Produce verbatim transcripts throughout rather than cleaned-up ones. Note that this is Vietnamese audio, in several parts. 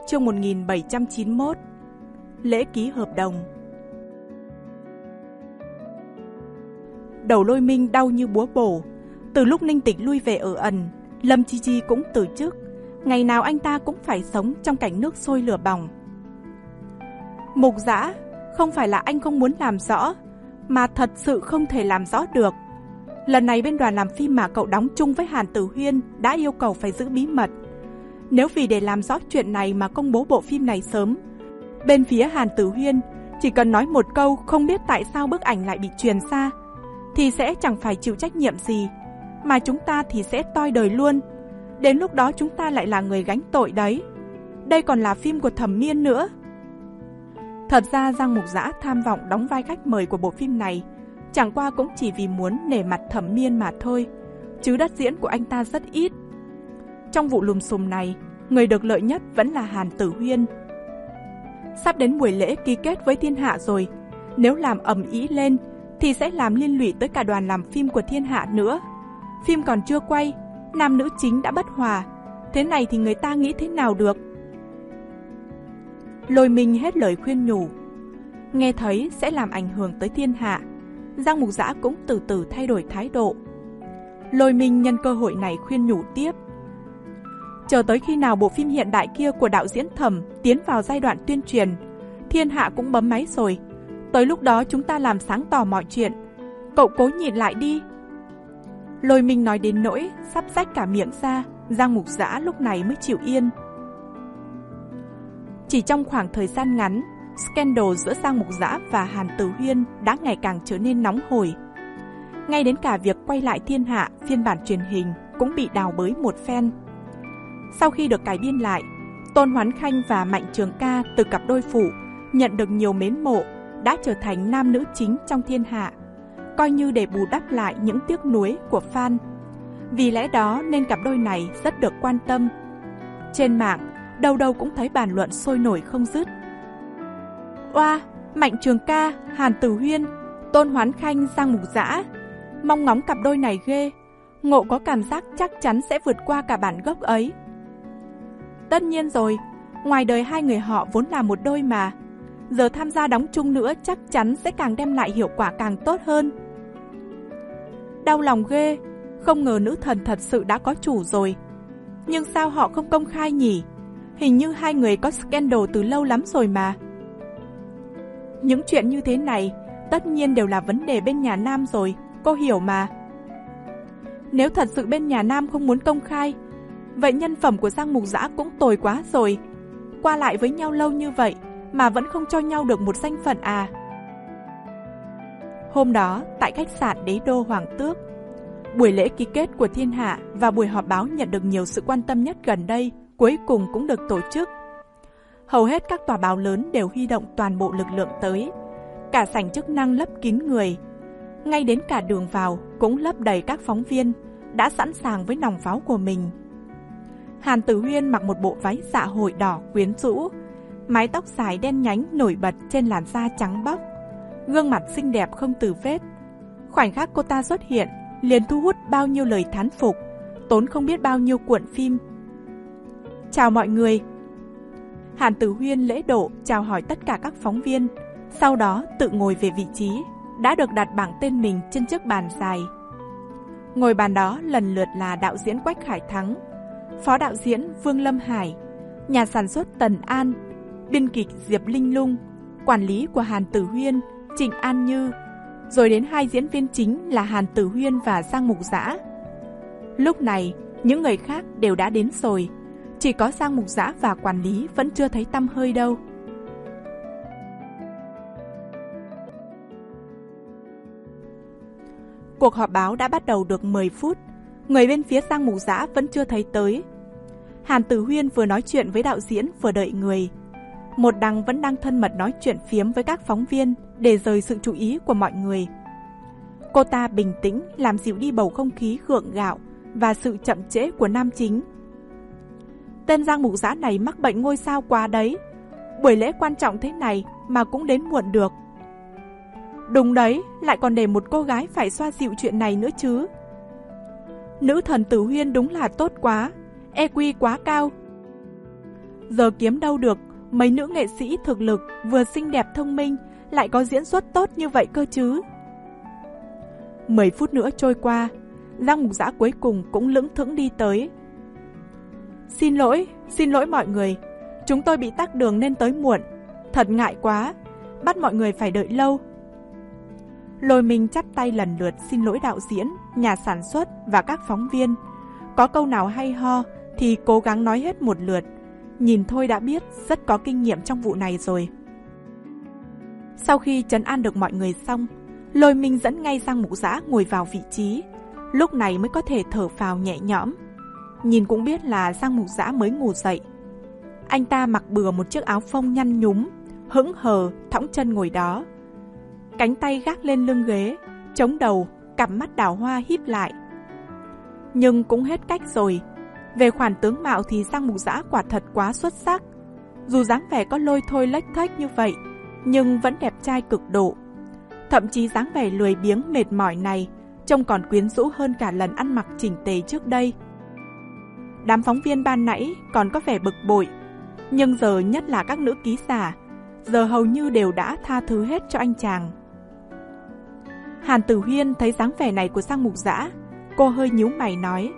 chương một nghìn bảy trăm chín mươi mốt. Lễ ký hợp đồng. Đầu Lôi Minh đau như búa bổ. Từ lúc Ninh Tịch lui về ở ẩn, Lâm Chi Chi cũng từ chức. Ngày nào anh ta cũng phải sống trong cảnh nước sôi lửa bỏng. Mục Dã, không phải là anh không muốn làm rõ, mà thật sự không thể làm rõ được. Lần này bên đoàn làm phim mà cậu đóng chung với Hàn Tử Huyên đã yêu cầu phải giữ bí mật. Nếu vì để làm rõ chuyện này mà công bố bộ phim này sớm, bên phía Hàn Tử Huyên chỉ cần nói một câu không biết tại sao bức ảnh lại bị truyền ra, thì sẽ chẳng phải chịu trách nhiệm gì, mà chúng ta thì sẽ toi đời luôn. Đến lúc đó chúng ta lại là người gánh tội đấy. Đây còn là phim của Thẩm Miên nữa. Thật ra Giang Mục Dã tham vọng đóng vai khách mời của bộ phim này chẳng qua cũng chỉ vì muốn nể mặt Thẩm Miên mà thôi, chứ đất diễn của anh ta rất ít. Trong vụ lùm xùm này, người được lợi nhất vẫn là Hàn Tử Huyên. Sắp đến buổi lễ ký kết với Thiên Hạ rồi, nếu làm ầm ĩ lên thì sẽ làm liên lụy tới cả đoàn làm phim của Thiên Hạ nữa. Phim còn chưa quay, nam nữ chính đã bất hòa, thế này thì người ta nghĩ thế nào được? Lôi Minh hết lời khuyên nhủ. Nghe thấy sẽ làm ảnh hưởng tới Thiên Hạ, Giang Mục Dã cũng từ từ thay đổi thái độ. Lôi Minh nhân cơ hội này khuyên nhủ tiếp. Chờ tới khi nào bộ phim hiện đại kia của đạo diễn Thẩm tiến vào giai đoạn tuyên truyền, Thiên Hạ cũng bấm máy rồi. Tới lúc đó chúng ta làm sáng tỏ mọi chuyện. Cậu cố nhìn lại đi. Lôi Minh nói đến nỗi sắp rách cả miệng ra, Giang Mục Dã lúc này mới chịu yên. Chỉ trong khoảng thời gian ngắn, scandal giữa Giang Mục Dã và Hàn Tử Huyên đã ngày càng trở nên nóng hổi. Ngay đến cả việc quay lại Thiên Hạ phiên bản truyền hình cũng bị đào bới một phen. Sau khi được cải biên lại, Tôn Hoán Khanh và Mạnh Trường Ca từ cặp đôi phụ nhận được nhiều mến mộ, đã trở thành nam nữ chính trong Thiên Hạ, coi như để bù đắp lại những tiếc nuối của fan. Vì lẽ đó nên cặp đôi này rất được quan tâm. Trên mạng, đâu đâu cũng thấy bàn luận sôi nổi không dứt. Oa, Mạnh Trường Ca, Hàn Tử Huyên, Tôn Hoán Khanh, Giang Mục Dã, mong ngóng cặp đôi này ghê. Ngộ có cảm giác chắc chắn sẽ vượt qua cả bản gốc ấy. Tất nhiên rồi, ngoài đời hai người họ vốn là một đôi mà, giờ tham gia đóng chung nữa chắc chắn sẽ càng đem lại hiệu quả càng tốt hơn. Đau lòng ghê, không ngờ nữ thần thật sự đã có chủ rồi. Nhưng sao họ không công khai nhỉ? Hình như hai người có scandal từ lâu lắm rồi mà. Những chuyện như thế này tất nhiên đều là vấn đề bên nhà nam rồi, cô hiểu mà. Nếu thật sự bên nhà nam không muốn công khai, vậy nhân phẩm của Giang Mục Dã cũng tồi quá rồi. Qua lại với nhau lâu như vậy mà vẫn không cho nhau được một danh phận à? Hôm đó, tại khách sạn Đế Đô Hoàng Tước, buổi lễ ký kết của Thiên Hạ và buổi họp báo nhận được nhiều sự quan tâm nhất gần đây cuối cùng cũng được tổ chức. Hầu hết các tòa báo lớn đều huy động toàn bộ lực lượng tới. Cả sảnh chức năng lấp kín người. Ngay đến cả đường vào cũng lấp đầy các phóng viên, đã sẵn sàng với nòng pháo của mình. Hàn Tử Huyên mặc một bộ váy dạ hội đỏ quyến rũ, mái tóc dài đen nhánh nổi bật trên làn da trắng bóc, gương mặt xinh đẹp không tì vết. Khoảnh khắc cô ta xuất hiện liền thu hút bao nhiêu lời thán phục, tốn không biết bao nhiêu cuộn phim. Chào mọi người. Hàn Tử Huyên lễ độ chào hỏi tất cả các phóng viên, sau đó tự ngồi về vị trí đã được đặt bảng tên mình trên chiếc bàn dài. Ngồi bàn đó lần lượt là đạo diễn Quách Khải Thắng, phó đạo diễn Vương Lâm Hải, nhà sản xuất Tần An, biên kịch Diệp Linh Lung, quản lý của Hàn Tử Huyên Trịnh An Như, rồi đến hai diễn viên chính là Hàn Tử Huyên và Giang Mục Dã. Lúc này, những người khác đều đã đến rồi, chỉ có Giang Mục Dã và quản lý vẫn chưa thấy tăm hơi đâu. Cuộc họp báo đã bắt đầu được mười phút, người bên phía Giang Mục Dã vẫn chưa thấy tới. Hàn Tử Huyên vừa nói chuyện với đạo diễn vừa đợi người. Một đằng vẫn đang thân mật nói chuyện phiếm với các phóng viên để rời sự chú ý của mọi người. Cô ta bình tĩnh làm dịu đi bầu không khí gượng gạo và sự chậm trễ của nam chính. Tên Giang Mục Dã này mắc bệnh ngôi sao quá đấy. Buổi lễ quan trọng thế này mà cũng đến muộn được. Đúng đấy, lại còn để một cô gái phải xoa dịu chuyện này nữa chứ. Nữ thần Tử Huyên đúng là tốt quá, e quy quá cao. Giờ kiếm đâu được mấy nữ nghệ sĩ thực lực vừa xinh đẹp thông minh lại có diễn xuất tốt như vậy cơ chứ. Mười phút nữa trôi qua, Giang Mục Dã cuối cùng cũng lững thững đi tới. Xin lỗi, xin lỗi mọi người, chúng tôi bị tắc đường nên tới muộn. Thật ngại quá, bắt mọi người phải đợi lâu. Lôi Minh chắp tay lần lượt xin lỗi đạo diễn, nhà sản xuất và các phóng viên. Có câu nào hay ho thì cố gắng nói hết một lượt. Nhìn thôi đã biết rất có kinh nghiệm trong vụ này rồi. Sau khi trấn an được mọi người xong, Lôi Minh dẫn ngay Giang Mục Dã ngồi vào vị trí. Lúc này mới có thể thở phào nhẹ nhõm. Nhìn cũng biết là Giang Mục Dã mới ngủ dậy. Anh ta mặc bừa một chiếc áo phông nhăn nhúm, hững hờ thõng chân ngồi đó. Cánh tay gác lên lưng ghế, chống đầu, cặp mắt đào hoa híp lại. Nhưng cũng hết cách rồi. Về khoản tướng mạo thì Giang Mục Dã quả thật quá xuất sắc. Dù dáng vẻ có lôi thôi lếch thếch như vậy, nhưng vẫn đẹp trai cực độ. Thậm chí dáng vẻ lười biếng mệt mỏi này trông còn quyến rũ hơn cả lần ăn mặc chỉnh tề trước đây. Đám phóng viên ban nãy còn có vẻ bực bội, nhưng giờ nhất là các nữ ký giả, giờ hầu như đều đã tha thứ hết cho anh chàng. Hàn Tử Huyên thấy dáng vẻ này của Giang Mục Dã, cô hơi nhíu mày nói: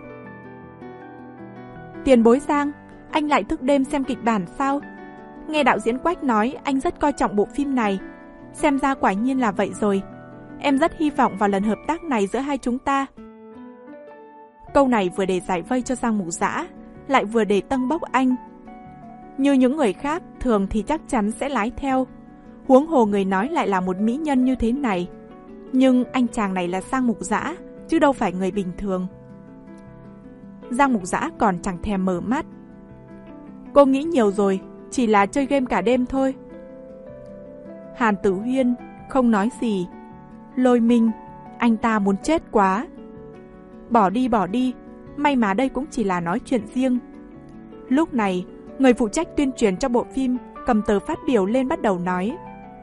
Tiền bối Giang, anh lại thức đêm xem kịch bản sao? Nghe đạo diễn Quách nói anh rất coi trọng bộ phim này. Xem ra quả nhiên là vậy rồi. Em rất hy vọng vào lần hợp tác này giữa hai chúng ta. Câu này vừa để giải vây cho Giang Mục Dã, lại vừa để tâng bốc anh. Như những người khác thường thì chắc chắn sẽ lái theo, huống hồ người nói lại là một mỹ nhân như thế này. Nhưng anh chàng này là Giang Mục Dã, chứ đâu phải người bình thường. Giang Mục Dã còn chẳng thèm mở mắt. Cô nghĩ nhiều rồi, chỉ là chơi game cả đêm thôi. Hàn Tử Huyên không nói gì. Lôi Minh, anh ta muốn chết quá. Bỏ đi bỏ đi, may mà đây cũng chỉ là nói chuyện riêng. Lúc này, người phụ trách tuyên truyền cho bộ phim cầm tờ phát biểu lên bắt đầu nói: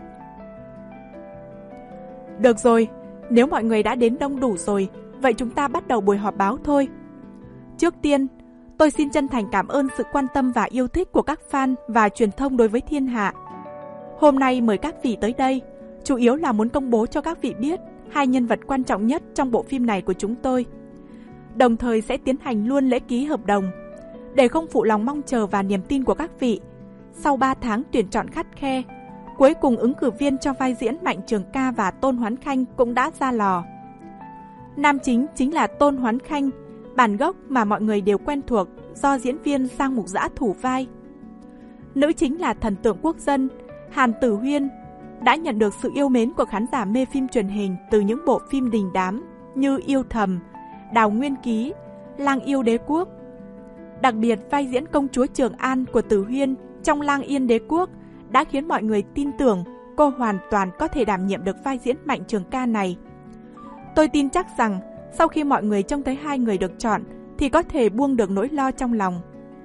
Được rồi, nếu mọi người đã đến đông đủ rồi, vậy chúng ta bắt đầu buổi họp báo thôi. Trước tiên, tôi xin chân thành cảm ơn sự quan tâm và yêu thích của các fan và truyền thông đối với thiên hạ. Hôm nay mời các vị tới đây, chủ yếu là muốn công bố cho các vị biết hai nhân vật quan trọng nhất trong bộ phim này của chúng tôi. Đồng thời sẽ tiến hành luôn lễ ký hợp đồng. Để không phụ lòng mong chờ và niềm tin của các vị, sau ba tháng tuyển chọn khắt khe, cuối cùng ứng cử viên cho vai diễn Mạnh Trường Ca và Tôn Hoán Khanh cũng đã ra lò. Nam chính chính là Tôn Hoán Khanh, bản gốc mà mọi người đều quen thuộc do diễn viên Giang Mục Dã thủ vai. Nữ chính là thần tượng quốc dân Hàn Tử Huyên, đã nhận được sự yêu mến của khán giả mê phim truyền hình từ những bộ phim đình đám như Yêu Thầm, Đào Nguyên Ký, Lang Yêu Đế Quốc. Đặc biệt vai diễn công chúa Trường An của Tử Huyên trong Lang Yên Đế Quốc đã khiến mọi người tin tưởng cô hoàn toàn có thể đảm nhiệm được vai diễn Mạnh Trường Ca này. Tôi tin chắc rằng sau khi mọi người trông thấy hai người được chọn thì có thể buông được nỗi lo trong lòng.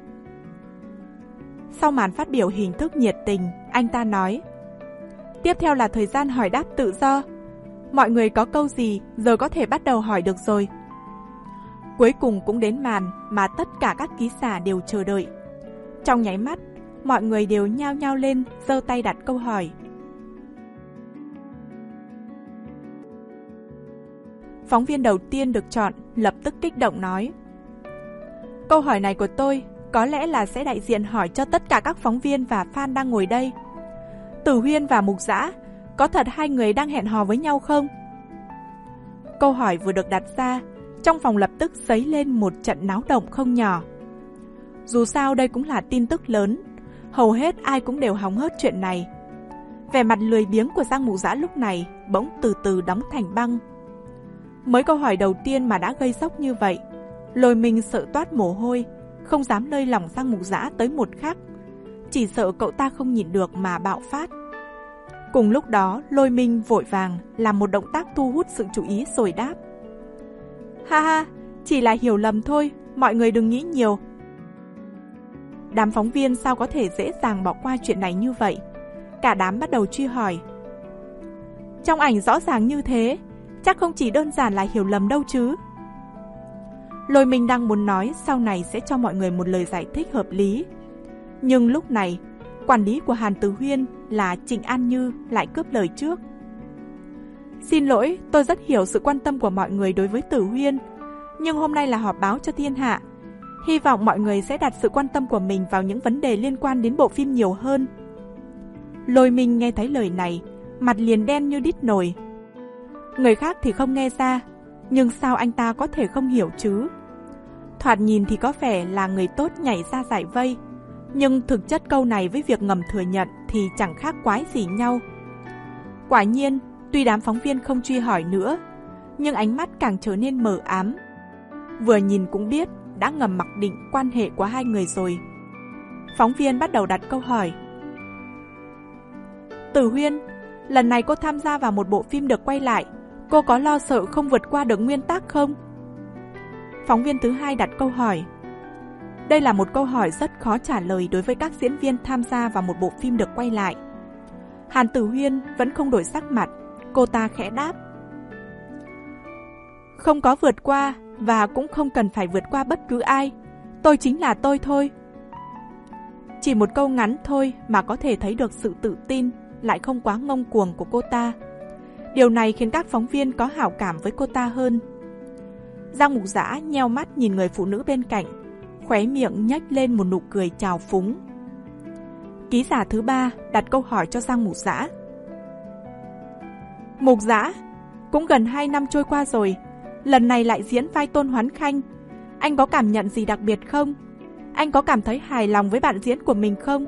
Sau màn phát biểu hình thức nhiệt tình, anh ta nói: Tiếp theo là thời gian hỏi đáp tự do. Mọi người có câu gì giờ có thể bắt đầu hỏi được rồi. Cuối cùng cũng đến màn mà tất cả các ký giả đều chờ đợi. Trong nháy mắt, mọi người đều nhao nhao lên, giơ tay đặt câu hỏi. Phóng viên đầu tiên được chọn lập tức kích động nói: Câu hỏi này của tôi có lẽ là sẽ đại diện hỏi cho tất cả các phóng viên và fan đang ngồi đây. Tử Huyên và Mục Dã, có thật hai người đang hẹn hò với nhau không? Câu hỏi vừa được đặt ra, trong phòng lập tức dấy lên một trận náo động không nhỏ. Dù sao đây cũng là tin tức lớn, hầu hết ai cũng đều hóng hớt chuyện này. Vẻ mặt lười biếng của Giang Mục Dã lúc này bỗng từ từ đóng thành băng. Mới câu hỏi đầu tiên mà đã gây sốc như vậy, Lôi Minh sợ toát mồ hôi, không dám lơi lỏng Giang Mục Dã tới một khắc, chỉ sợ cậu ta không nhịn được mà bạo phát. Cùng lúc đó, Lôi Minh vội vàng làm một động tác thu hút sự chú ý rồi đáp: Ha ha, chỉ là hiểu lầm thôi, mọi người đừng nghĩ nhiều. Đám phóng viên sao có thể dễ dàng bỏ qua chuyện này như vậy? Cả đám bắt đầu truy hỏi. Trong ảnh rõ ràng như thế, chắc không chỉ đơn giản là hiểu lầm đâu chứ. Lôi Minh đang muốn nói sau này sẽ cho mọi người một lời giải thích hợp lý. Nhưng lúc này, quản lý của Hàn Tử Huyên là Trịnh An Như lại cướp lời trước. Xin lỗi, tôi rất hiểu sự quan tâm của mọi người đối với Tử Huyên, nhưng hôm nay là họp báo cho thiên hạ. Hy vọng mọi người sẽ đặt sự quan tâm của mình vào những vấn đề liên quan đến bộ phim nhiều hơn. Lôi Minh nghe thấy lời này, mặt liền đen như đít nồi. Người khác thì không nghe ra, nhưng sao anh ta có thể không hiểu chứ? Thoạt nhìn thì có vẻ là người tốt nhảy ra giải vây, nhưng thực chất câu này với việc ngầm thừa nhận thì chẳng khác quái gì nhau. Quả nhiên, tuy đám phóng viên không truy hỏi nữa, nhưng ánh mắt càng trở nên mờ ám. Vừa nhìn cũng biết đã ngầm mặc định quan hệ của hai người rồi. Phóng viên bắt đầu đặt câu hỏi. Tử Huyên, lần này cô tham gia vào một bộ phim được quay lại, cô có lo sợ không vượt qua được nguyên tắc không? Phóng viên thứ hai đặt câu hỏi. Đây là một câu hỏi rất khó trả lời đối với các diễn viên tham gia vào một bộ phim được quay lại. Hàn Tử Huyên vẫn không đổi sắc mặt, cô ta khẽ đáp. Không có vượt qua và cũng không cần phải vượt qua bất cứ ai. Tôi chính là tôi thôi. Chỉ một câu ngắn thôi mà có thể thấy được sự tự tin, lại không quá ngông cuồng của cô ta. Điều này khiến các phóng viên có hảo cảm với cô ta hơn. Giang Mục Dã nheo mắt nhìn người phụ nữ bên cạnh, khóe miệng nhếch lên một nụ cười trào phúng. Ký giả thứ ba đặt câu hỏi cho Giang Mục Dã. Mục Dã, cũng gần hai năm trôi qua rồi, lần này lại diễn vai Tôn Hoán Khanh. Anh có cảm nhận gì đặc biệt không? Anh có cảm thấy hài lòng với bạn diễn của mình không?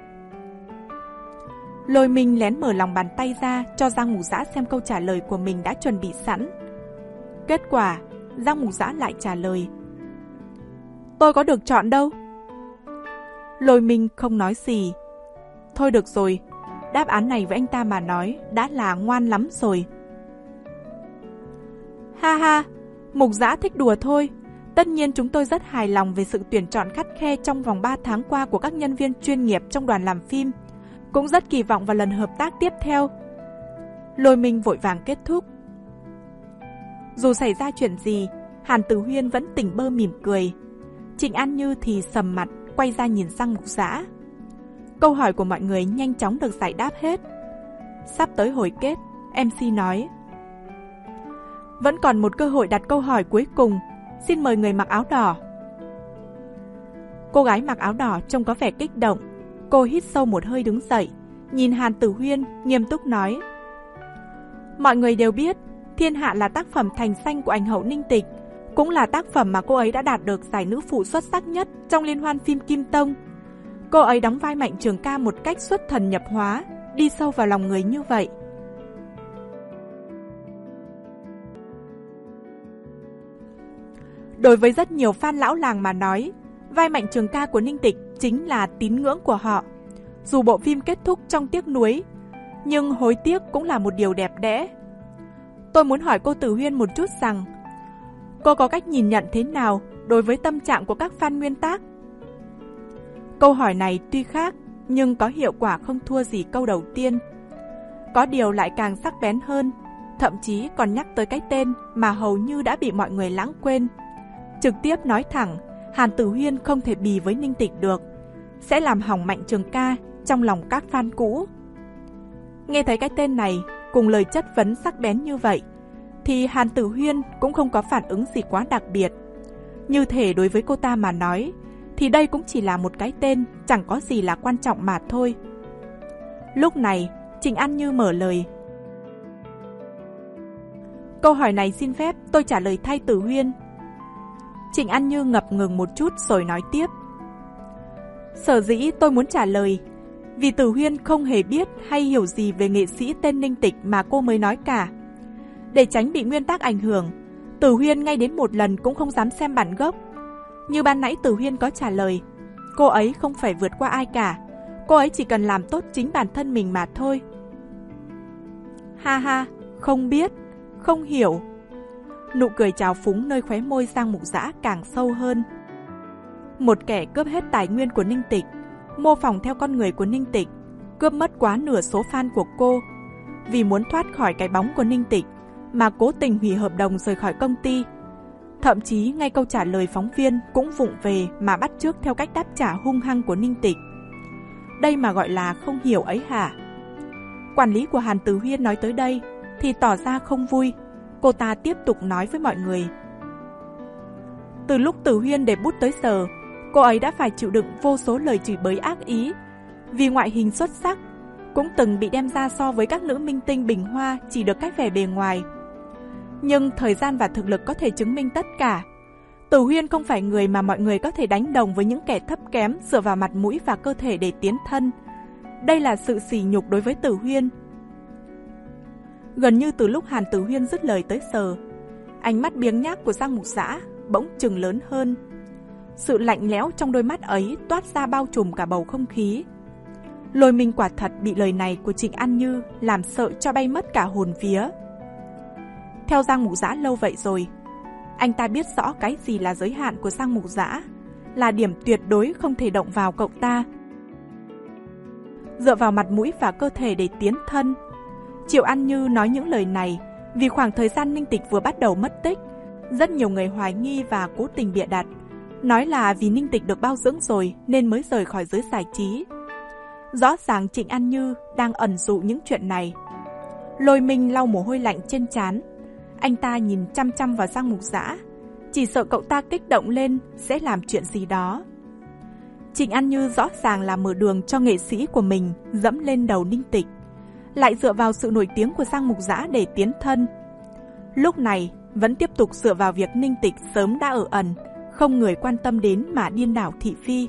Lôi Minh lén mở lòng bàn tay ra cho Giang Mục Dã xem câu trả lời của mình đã chuẩn bị sẵn. Kết quả, Giang Mục Dã lại trả lời. Tôi có được chọn đâu. Lôi Minh không nói gì. Thôi được rồi, đáp án này với anh ta mà nói đã là ngoan lắm rồi. Ha ha, Mục Dã thích đùa thôi. Tất nhiên chúng tôi rất hài lòng về sự tuyển chọn khắt khe trong vòng ba tháng qua của các nhân viên chuyên nghiệp trong đoàn làm phim. Cũng rất kỳ vọng vào lần hợp tác tiếp theo. Lôi Minh vội vàng kết thúc. Dù xảy ra chuyện gì, Hàn Tử Huyên vẫn tỉnh bơ mỉm cười. Trịnh An Như thì sầm mặt, quay ra nhìn Giang Mục Dã. Câu hỏi của mọi người nhanh chóng được giải đáp hết. Sắp tới hồi kết, em xê nói. Vẫn còn một cơ hội đặt câu hỏi cuối cùng. Xin mời người mặc áo đỏ. Cô gái mặc áo đỏ trông có vẻ kích động. Cô hít sâu một hơi đứng dậy, nhìn Hàn Tử Huyên, nghiêm túc nói. Mọi người đều biết, Thiên Hạ là tác phẩm thành danh của ảnh hậu Ninh Tịch, cũng là tác phẩm mà cô ấy đã đạt được giải nữ phụ xuất sắc nhất trong liên hoan phim Kim Tông. Cô ấy đóng vai Mạnh Trường Ca một cách xuất thần nhập hóa, đi sâu vào lòng người như vậy. Đối với rất nhiều fan lão làng mà nói, vai Mạnh Trường Ca của Ninh Tịch chính là tín ngưỡng của họ. Dù bộ phim kết thúc trong tiếc nuối, nhưng hối tiếc cũng là một điều đẹp đẽ. Tôi muốn hỏi cô Tử Huyên một chút rằng, cô có cách nhìn nhận thế nào đối với tâm trạng của các fan nguyên tác? Câu hỏi này tuy khác, nhưng có hiệu quả không thua gì câu đầu tiên. Có điều lại càng sắc bén hơn, thậm chí còn nhắc tới cái tên mà hầu như đã bị mọi người lãng quên. Trực tiếp nói thẳng, Hàn Tử Huyên không thể bì với Ninh Tịch được, sẽ làm hỏng Mạnh Trường Ca trong lòng các fan cũ. Nghe thấy cái tên này cùng lời chất vấn sắc bén như vậy, thì Hàn Tử Huyên cũng không có phản ứng gì quá đặc biệt. Như thể đối với cô ta mà nói, thì đây cũng chỉ là một cái tên, chẳng có gì là quan trọng mà thôi. Lúc này, Trịnh An Như mở lời. Câu hỏi này xin phép tôi trả lời thay Tử Huyên. Trịnh An Như ngập ngừng một chút rồi nói tiếp. Sở dĩ tôi muốn trả lời, vì Tử Huyên không hề biết hay hiểu gì về nghệ sĩ tên Ninh Tịch mà cô mới nói cả. Để tránh bị nguyên tác ảnh hưởng, Tử Huyên ngay đến một lần cũng không dám xem bản gốc. Như ban nãy Tử Huyên có trả lời, cô ấy không phải vượt qua ai cả, cô ấy chỉ cần làm tốt chính bản thân mình mà thôi. Ha ha, không biết, không hiểu. Nụ cười trào phúng nơi khóe môi Giang Mục Dã càng sâu hơn. Một kẻ cướp hết tài nguyên của Ninh Tịch, mô phỏng theo con người của Ninh Tịch, cướp mất quá nửa số fan của cô. Vì muốn thoát khỏi cái bóng của Ninh Tịch mà cố tình hủy hợp đồng rời khỏi công ty. Thậm chí ngay câu trả lời phóng viên cũng vụng về mà bắt chước theo cách đáp trả hung hăng của Ninh Tịch. đây mà gọi là không hiểu ấy hả? Quản lý của Hàn Tử Huyên nói tới đây thì tỏ ra không vui. Cô ta tiếp tục nói với mọi người. Từ lúc Tử Huyên để bút tới giờ, cô ấy đã phải chịu đựng vô số lời chửi bới ác ý. Vì ngoại hình xuất sắc, cũng từng bị đem ra so với các nữ minh tinh bình hoa chỉ được cái vẻ bề ngoài. Nhưng thời gian và thực lực có thể chứng minh tất cả. Tử Huyên không phải người mà mọi người có thể đánh đồng với những kẻ thấp kém dựa vào mặt mũi và cơ thể để tiến thân. Đây là sự sỉ nhục đối với Tử Huyên. Gần như từ lúc Hàn Tử Huyên dứt lời tới giờ, ánh mắt biếng nhác của Giang Mục Dã bỗng chừng lớn hơn. Sự lạnh lẽo trong đôi mắt ấy toát ra bao trùm cả bầu không khí. Lôi Minh quả thật bị lời này của Trịnh An Như làm sợ cho bay mất cả hồn vía. Theo Giang Mục Dã lâu vậy rồi, anh ta biết rõ cái gì là giới hạn của Giang Mục Dã, là điểm tuyệt đối không thể động vào cậu ta. Dựa vào mặt mũi và cơ thể để tiến thân, Triệu An Như nói những lời này vì khoảng thời gian Ninh Tịch vừa bắt đầu mất tích, rất nhiều người hoài nghi và cố tình bịa đặt, nói là vì Ninh Tịch được bao dưỡng rồi nên mới rời khỏi giới giải trí. Rõ ràng Trịnh An Như đang ẩn dụ những chuyện này. Lôi Minh lau mồ hôi lạnh trên trán. Anh ta nhìn chăm chăm vào Giang Mục Dã, chỉ sợ cậu ta kích động lên sẽ làm chuyện gì đó. Trịnh An Như rõ ràng là mở đường cho nghệ sĩ của mình dẫm lên đầu Ninh Tịch, lại dựa vào sự nổi tiếng của Giang Mục Dã để tiến thân. Lúc này vẫn tiếp tục dựa vào việc Ninh Tịch sớm đã ở ẩn, không người quan tâm đến mà điên đảo thị phi.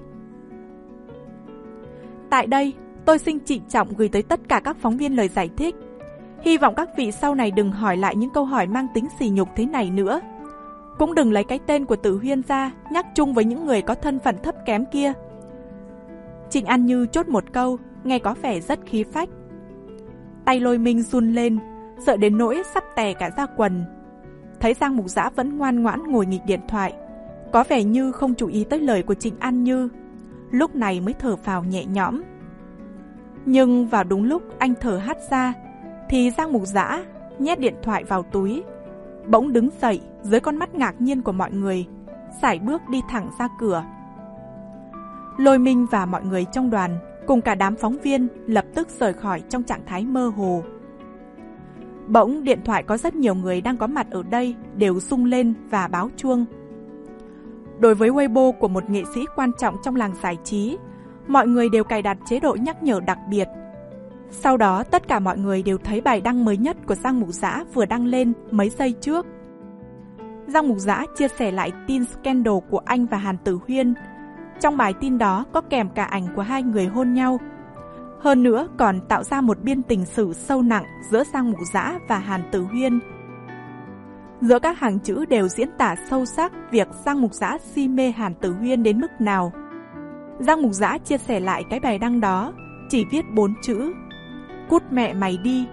Tại đây, tôi xin trịnh trọng gửi tới tất cả các phóng viên lời giải thích. Hy vọng các vị sau này đừng hỏi lại những câu hỏi mang tính sỉ nhục thế này nữa. Cũng đừng lấy cái tên của Tử Huyên ra nhắc chung với những người có thân phận thấp kém kia. Trịnh An Như chốt một câu, nghe có vẻ rất khí phách. Tay Lôi Minh run lên, sợ đến nỗi sắp tè cả ra quần. Thấy Giang Mục Dã vẫn ngoan ngoãn ngồi nghịch điện thoại, có vẻ như không chú ý tới lời của Trịnh An Như, lúc này mới thở phào nhẹ nhõm. Nhưng vào đúng lúc anh thở hắt ra, thì Giang Mục Dã nhét điện thoại vào túi, bỗng đứng dậy dưới con mắt ngạc nhiên của mọi người, sải bước đi thẳng ra cửa. Lôi Minh và mọi người trong đoàn cùng cả đám phóng viên lập tức rời khỏi trong trạng thái mơ hồ. Bỗng điện thoại có rất nhiều người đang có mặt ở đây đều rung lên và báo chuông. Đối với Weibo của một nghệ sĩ quan trọng trong làng giải trí, mọi người đều cài đặt chế độ nhắc nhở đặc biệt. Sau đó tất cả mọi người đều thấy bài đăng mới nhất của Giang Mục Dã vừa đăng lên mấy giây trước. Giang Mục Dã chia sẻ lại tin scandal của anh và Hàn Tử Huyên. Trong bài tin đó có kèm cả ảnh của hai người hôn nhau. Hơn nữa còn tạo ra một biên tình sử sâu nặng giữa Giang Mục Dã và Hàn Tử Huyên. Giữa các hàng chữ đều diễn tả sâu sắc việc Giang Mục Dã si mê Hàn Tử Huyên đến mức nào. Giang Mục Dã chia sẻ lại cái bài đăng đó, chỉ viết bốn chữ: cút mẹ mày đi.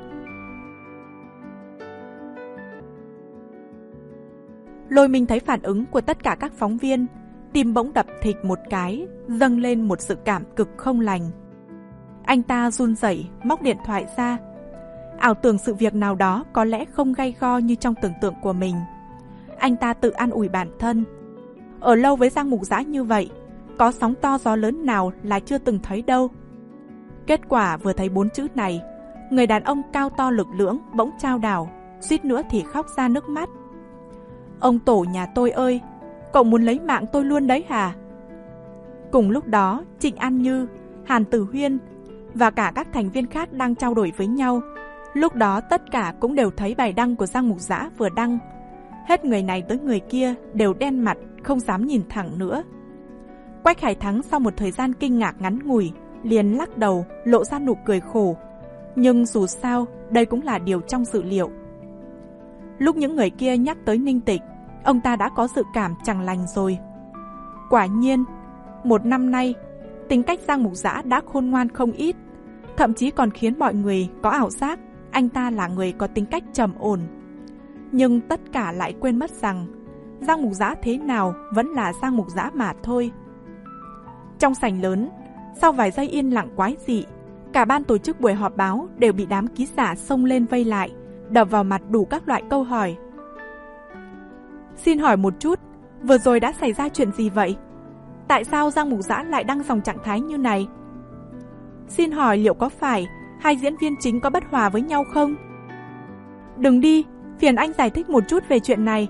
Lôi Minh thấy phản ứng của tất cả các phóng viên, tim bỗng đập thịch một cái, dâng lên một sự cảm cực không lành. Anh ta run rẩy móc điện thoại ra, ảo tưởng sự việc nào đó có lẽ không gay go như trong tưởng tượng của mình. Anh ta tự an ủi bản thân, ở lâu với Giang Mục Dã như vậy, có sóng to gió lớn nào là chưa từng thấy đâu. Kết quả vừa thấy bốn chữ này, người đàn ông cao to lực lưỡng bỗng chao đảo, suýt nữa thì khóc ra nước mắt. Ông tổ nhà tôi ơi, cậu muốn lấy mạng tôi luôn đấy hả? Cùng lúc đó, Trịnh An Như, Hàn Tử Huyên và cả các thành viên khác đang trao đổi với nhau. Lúc đó tất cả cũng đều thấy bài đăng của Giang Mục Dã vừa đăng. Hết người này tới người kia đều đen mặt, không dám nhìn thẳng nữa. Quách Hải Thắng sau một thời gian kinh ngạc ngắn ngủi, liền lắc đầu, lộ ra nụ cười khổ. Nhưng dù sao, đây cũng là điều trong dự liệu. Lúc những người kia nhắc tới Ninh Tịch, ông ta đã có dự cảm chẳng lành rồi. Quả nhiên, một năm nay, tính cách Giang Mục Dã đã khôn ngoan không ít, thậm chí còn khiến mọi người có ảo giác anh ta là người có tính cách trầm ổn. Nhưng tất cả lại quên mất rằng Giang Mục Dã thế nào vẫn là Giang Mục Dã mà thôi. Trong sảnh lớn, sau vài giây yên lặng quái dị, cả ban tổ chức buổi họp báo đều bị đám ký giả xông lên vây lại, đập vào mặt đủ các loại câu hỏi. Xin hỏi một chút, vừa rồi đã xảy ra chuyện gì vậy? Tại sao Giang Mục Dã lại đăng dòng trạng thái như này? Xin hỏi liệu có phải hai diễn viên chính có bất hòa với nhau không? Đừng đi, phiền anh giải thích một chút về chuyện này.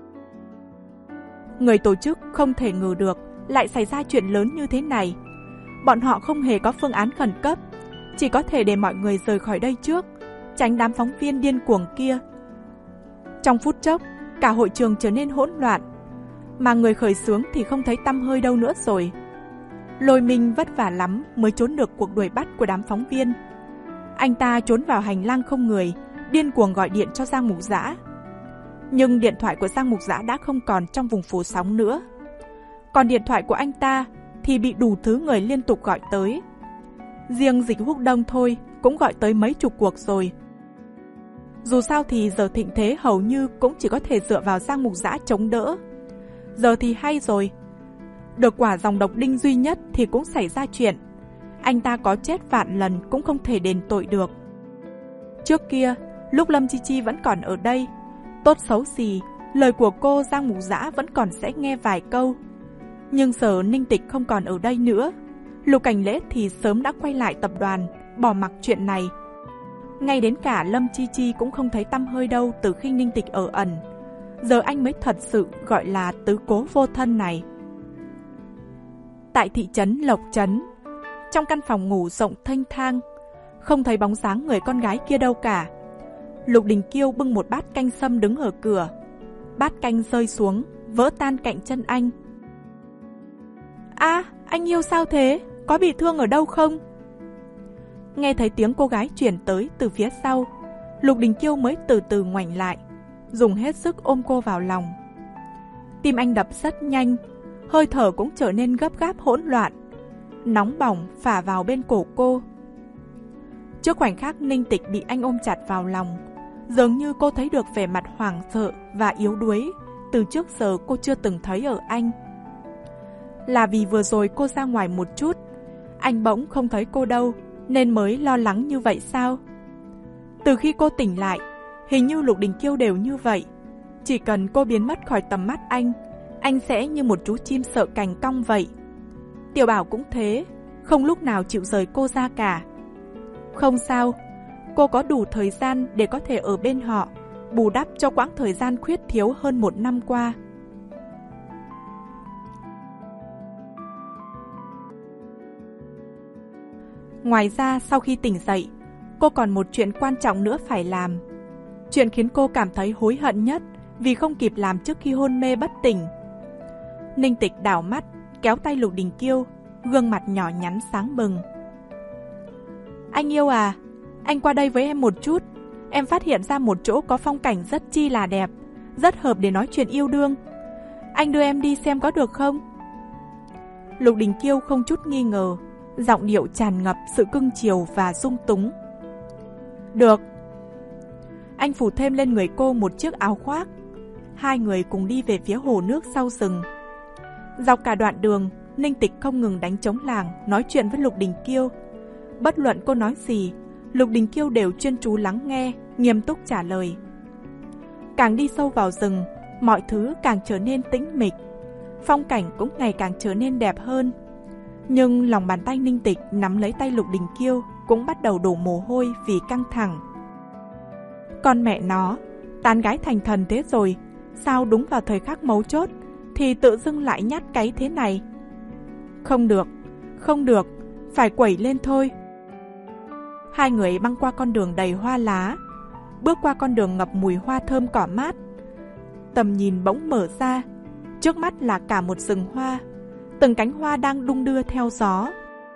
Người tổ chức không thể ngờ được lại xảy ra chuyện lớn như thế này. Bọn họ không hề có phương án khẩn cấp, chỉ có thể để mọi người rời khỏi đây trước, tránh đám phóng viên điên cuồng kia. Trong phút chốc, cả hội trường trở nên hỗn loạn, mà người khởi xướng thì không thấy tăm hơi đâu nữa rồi. Lôi Minh vất vả lắm mới trốn được cuộc đuổi bắt của đám phóng viên. Anh ta trốn vào hành lang không người, điên cuồng gọi điện cho Giang Mục Dã. Nhưng điện thoại của Giang Mục Dã đã không còn trong vùng phủ sóng nữa. Còn điện thoại của anh ta thì bị đủ thứ người liên tục gọi tới. Riêng Dịch Húc Đông thôi cũng gọi tới mấy chục cuộc rồi. Dù sao thì giờ thịnh thế hầu như cũng chỉ có thể dựa vào Giang Mục Dã chống đỡ. Giờ thì hay rồi. Được quả dòng độc đinh duy nhất thì cũng xảy ra chuyện. Anh ta có chết vạn lần cũng không thể đền tội được. Trước kia, lúc Lâm Chi Chi vẫn còn ở đây, tốt xấu gì, lời của cô Giang Mục Dã vẫn còn sẽ nghe vài câu. Nhưng giờ Ninh Tịch không còn ở đây nữa, Lục Cảnh Lễ thì sớm đã quay lại tập đoàn, bỏ mặc chuyện này. Ngay đến cả Lâm Chi Chi cũng không thấy tăm hơi đâu từ khi Ninh Tịch ở ẩn. Giờ anh mới thật sự gọi là tứ cố vô thân này. Tại thị trấn Lộc Trấn, trong căn phòng ngủ rộng thênh thang, không thấy bóng dáng người con gái kia đâu cả. Lục Đình Kiêu bưng một bát canh sâm đứng ở cửa. Bát canh rơi xuống, vỡ tan cạnh chân anh. À, anh yêu sao thế? Có bị thương ở đâu không? Nghe thấy tiếng cô gái chuyển tới từ phía sau, Lục Đình Kiêu mới từ từ ngoảnh lại, dùng hết sức ôm cô vào lòng. Tim anh đập rất nhanh, hơi thở cũng trở nên gấp gáp hỗn loạn, nóng bỏng phả vào bên cổ cô. Trước khoảnh khắc Ninh Tịch bị anh ôm chặt vào lòng, dường như cô thấy được vẻ mặt hoảng sợ và yếu đuối từ trước giờ cô chưa từng thấy ở anh. Là vì vừa rồi cô ra ngoài một chút, anh bỗng không thấy cô đâu nên mới lo lắng như vậy sao? Từ khi cô tỉnh lại, hình như Lục Đình Kiêu đều như vậy. Chỉ cần cô biến mất khỏi tầm mắt anh, anh sẽ như một chú chim sợ cành cong vậy. Tiểu Bảo cũng thế, không lúc nào chịu rời cô ra cả. Không sao, cô có đủ thời gian để có thể ở bên họ, bù đắp cho quãng thời gian khuyết thiếu hơn một năm qua. Ngoài ra, sau khi tỉnh dậy, cô còn một chuyện quan trọng nữa phải làm. Chuyện khiến cô cảm thấy hối hận nhất vì không kịp làm trước khi hôn mê bất tỉnh. Ninh Tịch đảo mắt, kéo tay Lục Đình Kiêu, gương mặt nhỏ nhắn sáng bừng. Anh yêu à, anh qua đây với em một chút. Em phát hiện ra một chỗ có phong cảnh rất chi là đẹp, rất hợp để nói chuyện yêu đương. Anh đưa em đi xem có được không? Lục Đình Kiêu không chút nghi ngờ, giọng điệu tràn ngập sự cưng chiều và dung túng. Được. Anh phủ thêm lên người cô một chiếc áo khoác. Hai người cùng đi về phía hồ nước sau rừng. Dọc cả đoạn đường, Ninh Tịch không ngừng đánh trống làng, nói chuyện với Lục Đình Kiêu. Bất luận cô nói gì, Lục Đình Kiêu đều chuyên chú lắng nghe, nghiêm túc trả lời. Càng đi sâu vào rừng, mọi thứ càng trở nên tĩnh mịch, phong cảnh cũng ngày càng trở nên đẹp hơn. Nhưng lòng bàn tay Ninh Tịch nắm lấy tay Lục Đình Kiêu cũng bắt đầu đổ mồ hôi vì căng thẳng. Con mẹ nó, tán gái thành thần thế rồi, sao đúng vào thời khắc mấu chốt thì tự dưng lại nhát cáy thế này? Không được, không được, phải quẩy lên thôi. Hai người băng qua con đường đầy hoa lá, bước qua con đường ngập mùi hoa thơm cỏ mát. Tầm nhìn bỗng mở ra, trước mắt là cả một rừng hoa, từng cánh hoa đang đung đưa theo gió.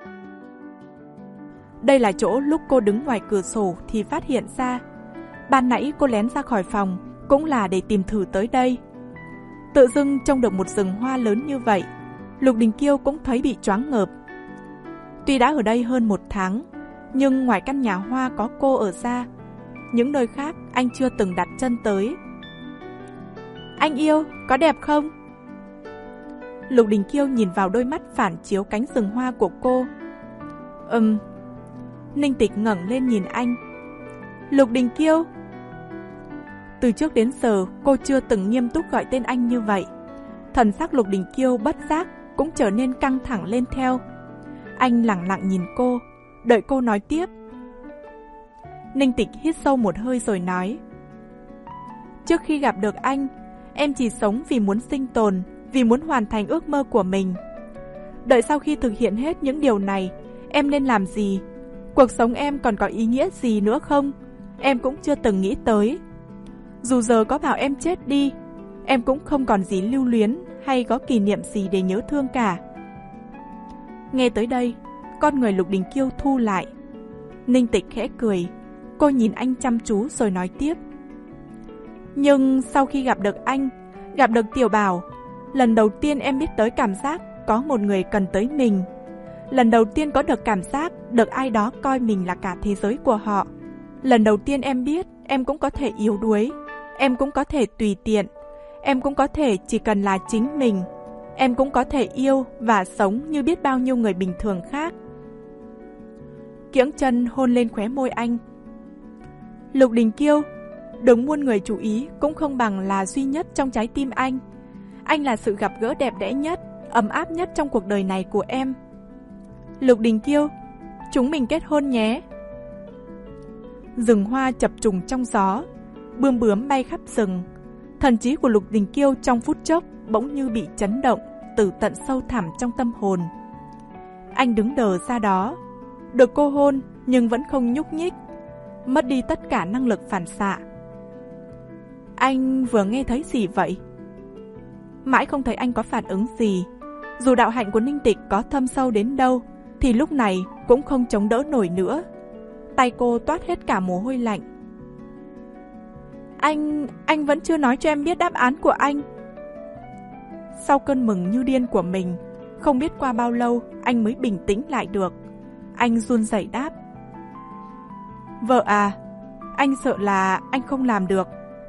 Đây là chỗ lúc cô đứng ngoài cửa sổ thì phát hiện ra. Ban nãy cô lén ra khỏi phòng cũng là để tìm thử tới đây. Tự dưng trông được một rừng hoa lớn như vậy, Lục Đình Kiêu cũng thấy bị choáng ngợp. Tuy đã ở đây hơn một tháng, nhưng ngoài căn nhà hoa có cô ở ra, những nơi khác anh chưa từng đặt chân tới. Anh yêu, có đẹp không? Lục Đình Kiêu nhìn vào đôi mắt phản chiếu cánh rừng hoa của cô. Ừm. Ninh Tịch ngẩng lên nhìn anh. Lục Đình Kiêu. Từ trước đến giờ cô chưa từng nghiêm túc gọi tên anh như vậy. Thần sắc Lục Đình Kiêu bất giác cũng trở nên căng thẳng lên theo. Anh lẳng lặng nhìn cô, đợi cô nói tiếp. Ninh Tịch hít sâu một hơi rồi nói: Trước khi gặp được anh, em chỉ sống vì muốn sinh tồn, vì muốn hoàn thành ước mơ của mình. Đợi sau khi thực hiện hết những điều này, em nên làm gì? Cuộc sống em còn có ý nghĩa gì nữa không? Em cũng chưa từng nghĩ tới. Dù giờ có bảo em chết đi, em cũng không còn gì lưu luyến hay có kỷ niệm gì để nhớ thương cả. Nghe tới đây, con người Lục Đình Kiêu thu lại. Ninh Tịch khẽ cười, cô nhìn anh chăm chú rồi nói tiếp: Nhưng sau khi gặp được anh, gặp được Tiểu Bảo, lần đầu tiên em biết tới cảm giác có một người cần tới mình. Lần đầu tiên có được cảm giác được ai đó coi mình là cả thế giới của họ. Lần đầu tiên em biết em cũng có thể yếu đuối, em cũng có thể tùy tiện, em cũng có thể chỉ cần là chính mình, em cũng có thể yêu và sống như biết bao nhiêu người bình thường khác. Kiễng chân hôn lên khóe môi anh. Lục Đình Kiêu, đừng muôn người chú ý cũng không bằng là duy nhất trong trái tim anh. Anh là sự gặp gỡ đẹp đẽ nhất, ấm áp nhất trong cuộc đời này của em. Lục Đình Kiêu, chúng mình kết hôn nhé. Rừng hoa chập trùng trong gió, bươm bướm bay khắp rừng. Thần trí của Lục Đình Kiêu trong phút chốc bỗng như bị chấn động từ tận sâu thẳm trong tâm hồn. Anh đứng đờ ra đó, được cô hôn nhưng vẫn không nhúc nhích, mất đi tất cả năng lực phản xạ. Anh vừa nghe thấy gì vậy? Mãi không thấy anh có phản ứng gì. Dù đạo hạnh của Ninh Tịch có thâm sâu đến đâu thì lúc này cũng không chống đỡ nổi nữa. Tay cô toát hết cả mồ hôi lạnh. Anh, anh vẫn chưa nói cho em biết đáp án của anh. Sau cơn mừng như điên của mình, không biết qua bao lâu anh mới bình tĩnh lại được. Anh run rẩy đáp: Vợ à, anh sợ là anh không làm được.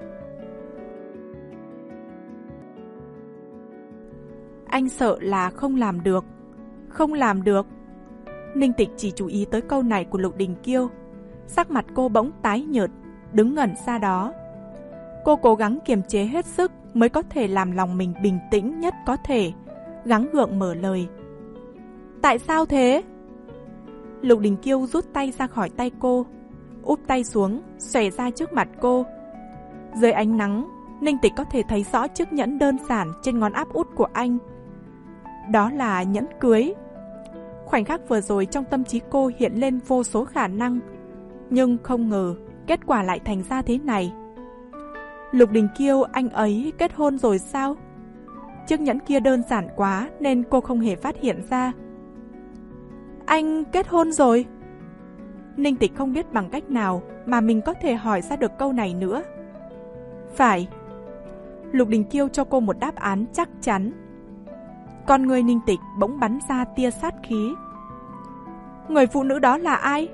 Anh sợ là không làm được. Không làm được. Ninh Tịch chỉ chú ý tới câu này của Lục Đình Kiêu. Sắc mặt cô bỗng tái nhợt, đứng ngẩn ra đó. Cô cố gắng kiềm chế hết sức mới có thể làm lòng mình bình tĩnh nhất có thể, gắng gượng mở lời. Tại sao thế? Lục Đình Kiêu rút tay ra khỏi tay cô, úp tay xuống, xòe ra trước mặt cô. Dưới ánh nắng, Ninh Tịch có thể thấy rõ chiếc nhẫn đơn giản trên ngón áp út của anh. Đó là nhẫn cưới. Khoảnh khắc vừa rồi trong tâm trí cô hiện lên vô số khả năng, nhưng không ngờ kết quả lại thành ra thế này. Lục Đình Kiêu, anh ấy kết hôn rồi sao? Chiếc nhẫn kia đơn giản quá nên cô không hề phát hiện ra. Anh kết hôn rồi? Ninh Tịch không biết bằng cách nào mà mình có thể hỏi ra được câu này nữa. Phải. Lục Đình Kiêu cho cô một đáp án chắc chắn. Con người Ninh Tịch bỗng bắn ra tia sát khí. Người phụ nữ đó là ai?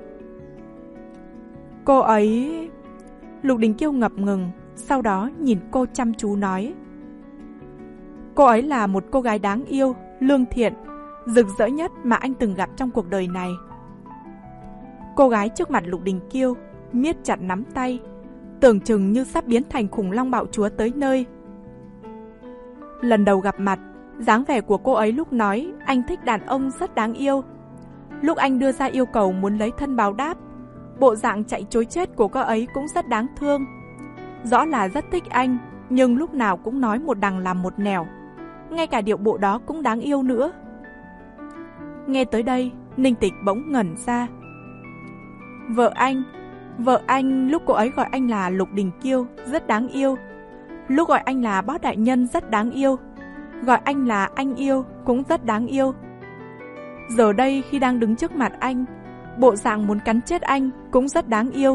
Cô ấy... Lục Đình Kiêu ngập ngừng, sau đó nhìn cô chăm chú nói. Cô ấy là một cô gái đáng yêu, lương thiện, rực rỡ nhất mà anh từng gặp trong cuộc đời này. Cô gái trước mặt Lục Đình Kiêu miết chặt nắm tay, tưởng chừng như sắp biến thành khủng long bạo chúa tới nơi. Lần đầu gặp mặt, dáng vẻ của cô ấy lúc nói anh thích đàn ông rất đáng yêu. Lúc anh đưa ra yêu cầu muốn lấy thân báo đáp, bộ dạng chạy trối chết của cô ấy cũng rất đáng thương. Rõ là rất thích anh, nhưng lúc nào cũng nói một đằng làm một nẻo. Ngay cả điệu bộ đó cũng đáng yêu nữa. Nghe tới đây, Ninh Tịch bỗng ngẩn ra. Vợ anh, vợ anh lúc cô ấy gọi anh là Lục Đình Kiêu rất đáng yêu. Lúc gọi anh là Bác Đại Nhân rất đáng yêu. Gọi anh là anh yêu cũng rất đáng yêu. Giờ đây khi đang đứng trước mặt anh, bộ dạng muốn cắn chết anh cũng rất đáng yêu.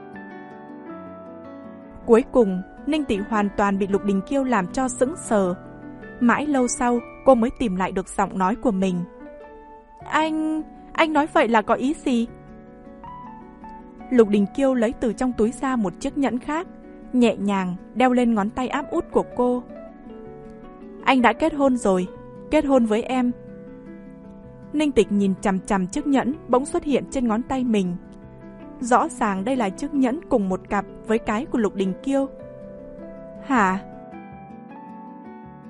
Cuối cùng, Ninh Tịch hoàn toàn bị Lục Đình Kiêu làm cho sững sờ. Mãi lâu sau, cô mới tìm lại được giọng nói của mình. Anh... anh nói vậy là có ý gì? Lục Đình Kiêu lấy từ trong túi ra một chiếc nhẫn khác, nhẹ nhàng đeo lên ngón tay áp út của cô. Anh đã kết hôn rồi, kết hôn với em. Ninh Tịch nhìn chằm chằm chiếc nhẫn bỗng xuất hiện trên ngón tay mình. Rõ ràng đây là chiếc nhẫn cùng một cặp với cái của Lục Đình Kiêu. Hả?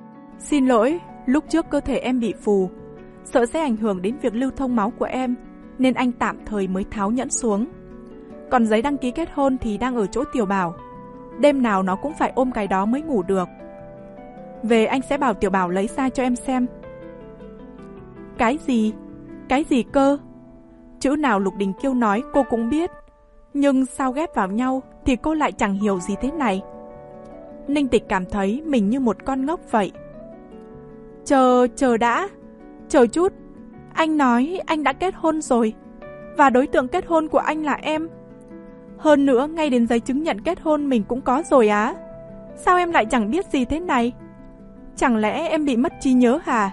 Xin lỗi, lúc trước cơ thể em bị phù, sợ sẽ ảnh hưởng đến việc lưu thông máu của em, nên anh tạm thời mới tháo nhẫn xuống. Còn giấy đăng ký kết hôn thì đang ở chỗ Tiểu Bảo. Đêm nào nó cũng phải ôm cái đó mới ngủ được. Về anh sẽ bảo Tiểu Bảo lấy ra cho em xem. Cái gì? Cái gì cơ? Chữ nào Lục Đình Kiêu nói cô cũng biết, nhưng sao ghép vào nhau thì cô lại chẳng hiểu gì thế này. Ninh Tịch cảm thấy mình như một con ngốc vậy. Chờ, chờ đã. Chờ chút. Anh nói anh đã kết hôn rồi. Và đối tượng kết hôn của anh là em. Hơn nữa, ngay đến giấy chứng nhận kết hôn mình cũng có rồi á. Sao em lại chẳng biết gì thế này? Chẳng lẽ em bị mất trí nhớ hả?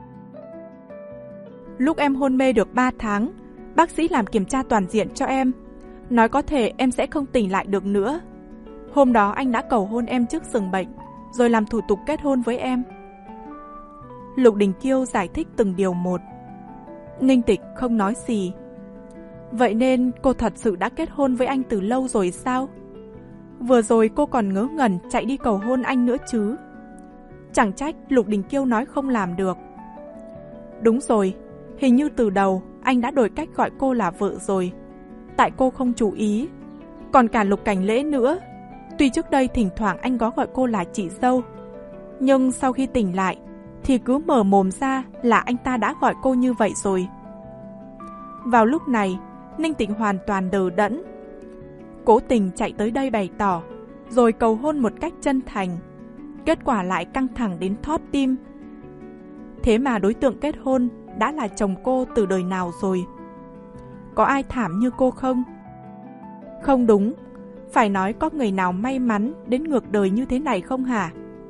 Lúc em hôn mê được ba tháng, bác sĩ làm kiểm tra toàn diện cho em. Nói có thể em sẽ không tỉnh lại được nữa. Hôm đó anh đã cầu hôn em trước giường bệnh, rồi làm thủ tục kết hôn với em. Lục Đình Kiêu giải thích từng điều một. Ninh Tịch không nói gì. Vậy nên cô thật sự đã kết hôn với anh từ lâu rồi sao? Vừa rồi cô còn ngớ ngẩn chạy đi cầu hôn anh nữa chứ. Chẳng trách Lục Đình Kiêu nói không làm được. Đúng rồi, hình như từ đầu anh đã đổi cách gọi cô là vợ rồi. Tại cô không chú ý. Còn cả Lục Cảnh Lễ nữa. Tuy trước đây thỉnh thoảng anh có gọi cô là chị dâu, nhưng sau khi tỉnh lại thì cứ mở mồm ra là anh ta đã gọi cô như vậy rồi. Vào lúc này, Ninh Tịch hoàn toàn đờ đẫn. Cố tình chạy tới đây bày tỏ, rồi cầu hôn một cách chân thành. Kết quả lại căng thẳng đến thót tim. Thế mà đối tượng kết hôn đã là chồng cô từ đời nào rồi? Có ai thảm như cô không? Không đúng, phải nói có người nào may mắn đến ngược đời như thế này không hả?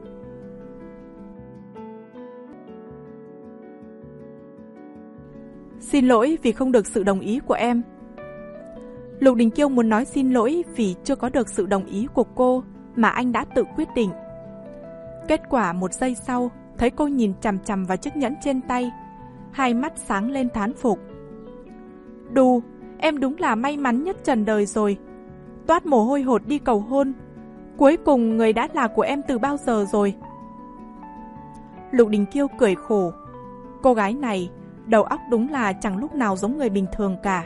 Xin lỗi vì không được sự đồng ý của em. Lục Đình Kiêu muốn nói xin lỗi vì chưa có được sự đồng ý của cô mà anh đã tự quyết định. Kết quả một giây sau, thấy cô nhìn chằm chằm vào chiếc nhẫn trên tay, hai mắt sáng lên thán phục. Đù, em đúng là may mắn nhất trần đời rồi. Toát mồ hôi hột đi cầu hôn. Cuối cùng người đã là của em từ bao giờ rồi? Lục Đình Kiêu cười khổ. Cô gái này, đầu óc đúng là chẳng lúc nào giống người bình thường cả.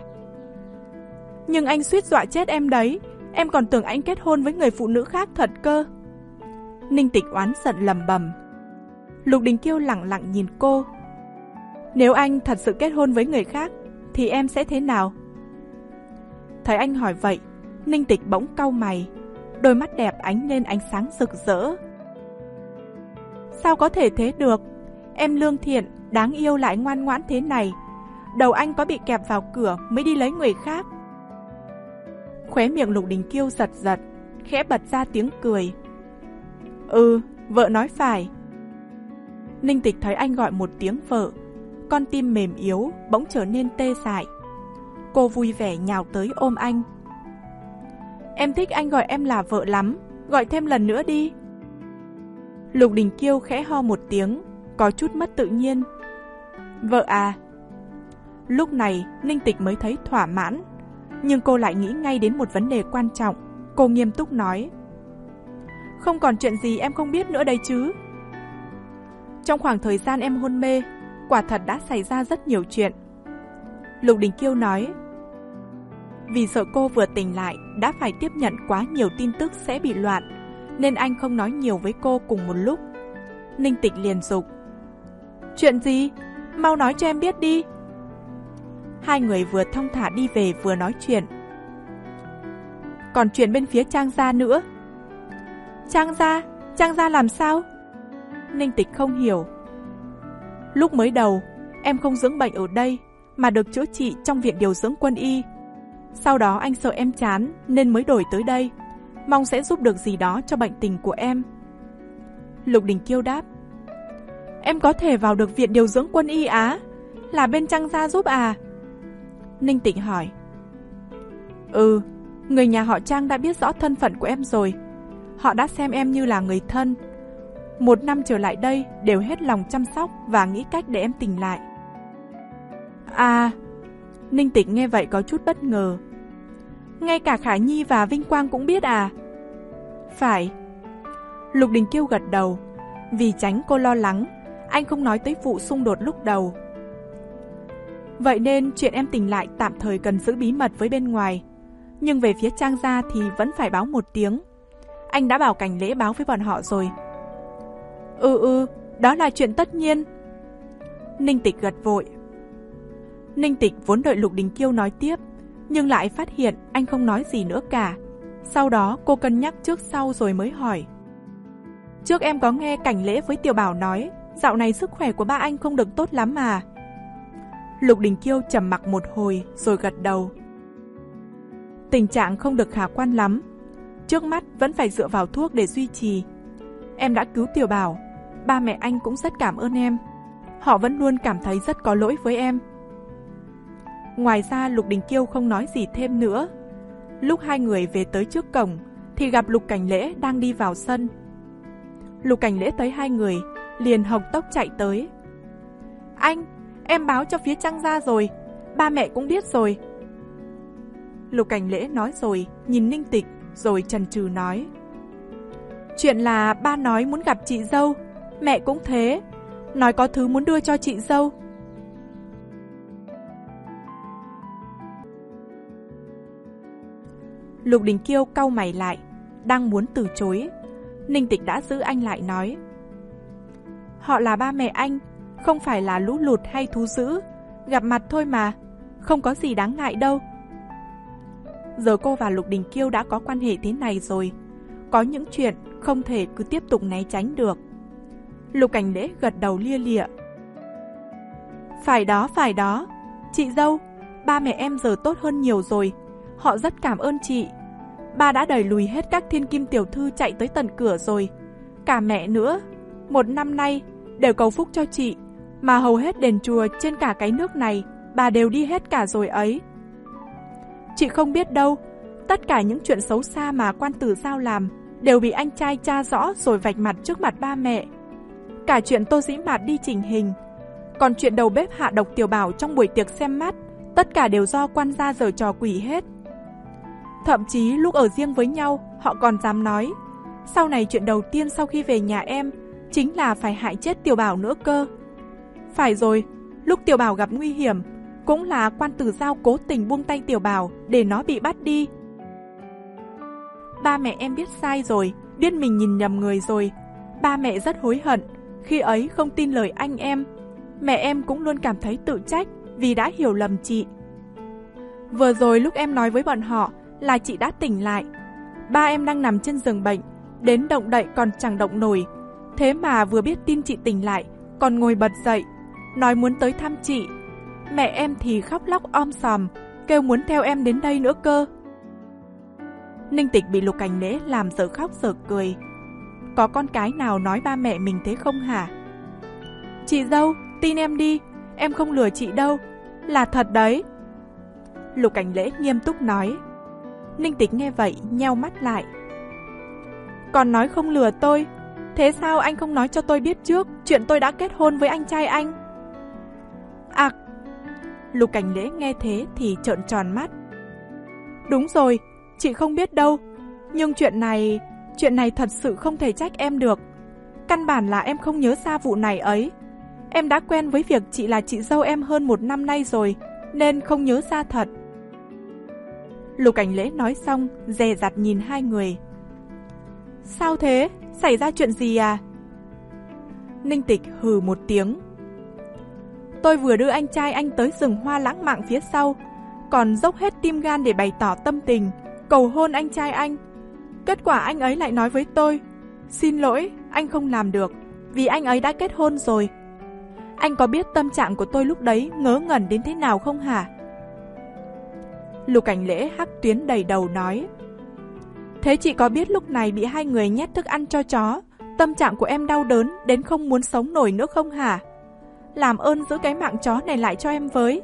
Nhưng anh suýt dọa chết em đấy. Em còn tưởng anh kết hôn với người phụ nữ khác thật cơ. Ninh Tịch oán giận lầm bầm. Lục Đình Kiêu lẳng lặng nhìn cô. Nếu anh thật sự kết hôn với người khác thì em sẽ thế nào? Thấy anh hỏi vậy, Ninh Tịch bỗng cau mày. Đôi mắt đẹp ánh lên ánh sáng rực rỡ. Sao có thể thế được? Em lương thiện, đáng yêu lại ngoan ngoãn thế này. Đầu anh có bị kẹp vào cửa mới đi lấy người khác. Khóe miệng Lục Đình Kiêu giật giật, khẽ bật ra tiếng cười. Ừ, vợ nói phải. Ninh Tịch thấy anh gọi một tiếng vợ, con tim mềm yếu bỗng trở nên tê dại. Cô vui vẻ nhào tới ôm anh. Em thích anh gọi em là vợ lắm, gọi thêm lần nữa đi. Lục Đình Kiêu khẽ ho một tiếng, có chút mất tự nhiên. Vợ à? Lúc này Ninh Tịch mới thấy thỏa mãn, nhưng cô lại nghĩ ngay đến một vấn đề quan trọng. Cô nghiêm túc nói. Không còn chuyện gì em không biết nữa đây chứ? Trong khoảng thời gian em hôn mê, quả thật đã xảy ra rất nhiều chuyện. Lục Đình Kiêu nói. Vì sợ cô vừa tỉnh lại đã phải tiếp nhận quá nhiều tin tức sẽ bị loạn, nên anh không nói nhiều với cô cùng một lúc. Ninh Tịch liền dục. Chuyện gì? Mau nói cho em biết đi. Hai người vừa thong thả đi về vừa nói chuyện. Còn chuyện bên phía Trang gia nữa. Trang gia? Trang gia làm sao? Ninh Tịch không hiểu. Lúc mới đầu, em không dưỡng bệnh ở đây, mà được chữa trị trong viện điều dưỡng quân y. Sau đó anh sợ em chán nên mới đổi tới đây, mong sẽ giúp được gì đó cho bệnh tình của em. Lục Đình Kiêu đáp. Em có thể vào được viện điều dưỡng quân y á? Là bên Trang gia giúp à? Ninh Tịch hỏi. Ừ, người nhà họ Trang đã biết rõ thân phận của em rồi. Họ đã xem em như là người thân. Một năm trở lại đây đều hết lòng chăm sóc và nghĩ cách để em tỉnh lại. À, Ninh Tịch nghe vậy có chút bất ngờ. Ngay cả Khả Nhi và Vinh Quang cũng biết à? Phải. Lục Đình Kiêu gật đầu. Vì tránh cô lo lắng, anh không nói tới vụ xung đột lúc đầu. Vậy nên chuyện em tỉnh lại tạm thời cần giữ bí mật với bên ngoài. Nhưng về phía Trang gia thì vẫn phải báo một tiếng. Anh đã bảo Cảnh Lễ báo với bọn họ rồi. Ừ ừ, đó là chuyện tất nhiên. Ninh Tịch gật vội. Ninh Tịch vốn đợi Lục Đình Kiêu nói tiếp, nhưng lại phát hiện anh không nói gì nữa cả. Sau đó cô cân nhắc trước sau rồi mới hỏi. Trước em có nghe Cảnh Lễ với Tiểu Bảo nói dạo này sức khỏe của ba anh không được tốt lắm mà. Lục Đình Kiêu trầm mặc một hồi rồi gật đầu. Tình trạng không được khả quan lắm. Trước mắt vẫn phải dựa vào thuốc để duy trì. Em đã cứu Tiểu Bảo, ba mẹ anh cũng rất cảm ơn em. Họ vẫn luôn cảm thấy rất có lỗi với em. Ngoài ra Lục Đình Kiêu không nói gì thêm nữa. Lúc hai người về tới trước cổng thì gặp Lục Cảnh Lễ đang đi vào sân. Lục Cảnh Lễ thấy hai người liền hộc tốc chạy tới. Anh, em báo cho phía Trang gia rồi, ba mẹ cũng biết rồi. Lục Cảnh Lễ nói rồi nhìn Ninh Tịch rồi chần chừ nói. Chuyện là ba nói muốn gặp chị dâu, mẹ cũng thế, nói có thứ muốn đưa cho chị dâu. Lục Đình Kiêu cau mày lại, đang muốn từ chối. Ninh Tịch đã giữ anh lại nói. Họ là ba mẹ anh, không phải là lũ lụt hay thú dữ, gặp mặt thôi mà, không có gì đáng ngại đâu. Giờ cô và Lục Đình Kiêu đã có quan hệ thế này rồi, có những chuyện không thể cứ tiếp tục né tránh được. Lục Cảnh Lễ gật đầu lia lịa. Phải đó, phải đó, chị dâu, ba mẹ em giờ tốt hơn nhiều rồi, họ rất cảm ơn chị. Ba đã đẩy lùi hết các thiên kim tiểu thư chạy tới tận cửa rồi, cả mẹ nữa. Một năm nay đều cầu phúc cho chị, mà hầu hết đền chùa trên cả cái nước này bà đều đi hết cả rồi ấy. Chị không biết đâu, tất cả những chuyện xấu xa mà quan tử Giao làm đều bị anh trai tra rõ rồi vạch mặt trước mặt ba mẹ. Cả chuyện Tô Dĩ Mạt đi chỉnh hình, còn chuyện đầu bếp hạ độc Tiểu Bảo trong buổi tiệc xem mắt, tất cả đều do quan gia giở trò quỷ hết. Thậm chí lúc ở riêng với nhau, họ còn dám nói, sau này chuyện đầu tiên sau khi về nhà em chính là phải hại chết Tiểu Bảo nữa cơ. Phải rồi, lúc Tiểu Bảo gặp nguy hiểm, cũng là quan tử Giao cố tình buông tay Tiểu Bảo để nó bị bắt đi. Ba mẹ em biết sai rồi, biết mình nhìn nhầm người rồi. Ba mẹ rất hối hận, khi ấy không tin lời anh em. Mẹ em cũng luôn cảm thấy tự trách vì đã hiểu lầm chị. Vừa rồi lúc em nói với bọn họ là chị đã tỉnh lại. Ba em đang nằm trên giường bệnh, đến động đậy còn chẳng động nổi. Thế mà vừa biết tin chị tỉnh lại, còn ngồi bật dậy, nói muốn tới thăm chị. Mẹ em thì khóc lóc om sòm, kêu muốn theo em đến đây nữa cơ. Ninh Tịch bị Lục Cảnh Lễ làm dở khóc dở cười. Có con cái nào nói ba mẹ mình thế không hả? Chị dâu, tin em đi, em không lừa chị đâu, là thật đấy. Lục Cảnh Lễ nghiêm túc nói. Ninh Tịch nghe vậy nheo mắt lại. Còn nói không lừa tôi, thế sao anh không nói cho tôi biết trước chuyện tôi đã kết hôn với anh trai anh? À, Lục Cảnh Lễ nghe thế thì trợn tròn mắt. Đúng rồi, chị không biết đâu, nhưng chuyện này, chuyện này thật sự không thể trách em được. Căn bản là em không nhớ ra vụ này ấy. Em đã quen với việc chị là chị dâu em hơn một năm nay rồi, nên không nhớ ra thật. Lục Cảnh Lễ nói xong, dè dặt nhìn hai người. Sao thế? Xảy ra chuyện gì à? Ninh Tịch hừ một tiếng. Tôi vừa đưa anh trai anh tới rừng hoa lãng mạn phía sau, còn dốc hết tim gan để bày tỏ tâm tình, cầu hôn anh trai anh. Kết quả anh ấy lại nói với tôi, xin lỗi, anh không làm được, vì anh ấy đã kết hôn rồi. Anh có biết tâm trạng của tôi lúc đấy ngớ ngẩn đến thế nào không hả? Lục Cảnh Lễ hắc tuyến đầy đầu nói. Thế chị có biết lúc này bị hai người nhét thức ăn cho chó, tâm trạng của em đau đớn đến không muốn sống nổi nữa không hả? Làm ơn giữ cái mạng chó này lại cho em với.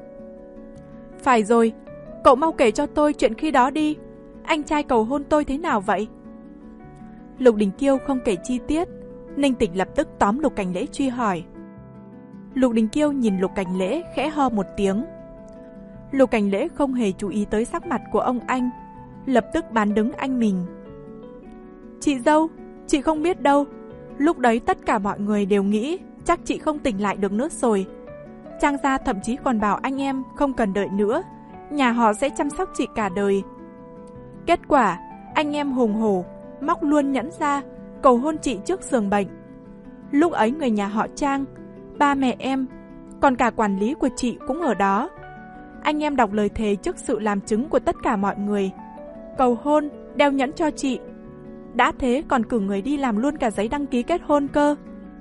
Phải rồi, cậu mau kể cho tôi chuyện khi đó đi. Anh trai cầu hôn tôi thế nào vậy? Lục Đình Kiêu không kể chi tiết. Ninh Tịch lập tức tóm Lục Cảnh Lễ truy hỏi. Lục Đình Kiêu nhìn Lục Cảnh Lễ khẽ ho một tiếng. Lục Cảnh Lễ không hề chú ý tới sắc mặt của ông anh, lập tức bán đứng anh mình. Chị dâu, chị không biết đâu. Lúc đấy tất cả mọi người đều nghĩ chắc chị không tỉnh lại được nữa rồi. Trang gia thậm chí còn bảo anh em không cần đợi nữa, nhà họ sẽ chăm sóc chị cả đời. Kết quả, anh em hùng hổ, móc luôn nhẫn ra, cầu hôn chị trước giường bệnh. Lúc ấy người nhà họ Trang, ba mẹ em, còn cả quản lý của chị cũng ở đó. Anh em đọc lời thề trước sự làm chứng của tất cả mọi người, cầu hôn, đeo nhẫn cho chị. Đã thế còn cử người đi làm luôn cả giấy đăng ký kết hôn cơ.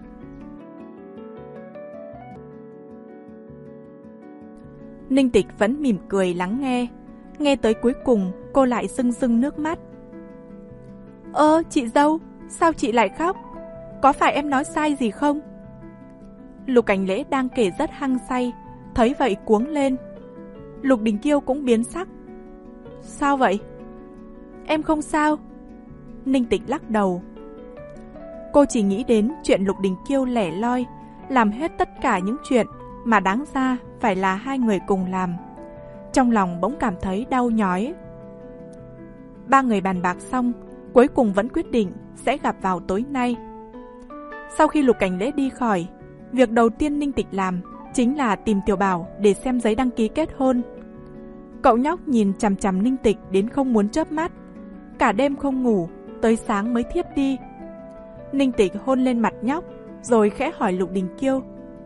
Ninh Tịch vẫn mỉm cười lắng nghe. Nghe tới cuối cùng, cô lại rưng rưng nước mắt. Ơ, chị dâu, sao chị lại khóc? Có phải em nói sai gì không? Lục Cảnh Lễ đang kể rất hăng say, thấy vậy cuống lên. Lục Đình Kiêu cũng biến sắc. Sao vậy? Em không sao. Ninh Tịch lắc đầu. Cô chỉ nghĩ đến chuyện Lục Đình Kiêu lẻ loi, làm hết tất cả những chuyện mà đáng ra phải là hai người cùng làm. Trong lòng bỗng cảm thấy đau nhói. Ba người bàn bạc xong, cuối cùng vẫn quyết định sẽ gặp vào tối nay. Sau khi Lục Cảnh Lễ đi khỏi, việc đầu tiên Ninh Tịch làm chính là tìm Tiểu Bảo để xem giấy đăng ký kết hôn. Cậu nhóc nhìn chằm chằm Ninh Tịch đến không muốn chớp mắt, cả đêm không ngủ, tới sáng mới thiếp đi. Ninh Tịch hôn lên mặt nhóc, rồi khẽ hỏi Lục Đình Kiêu.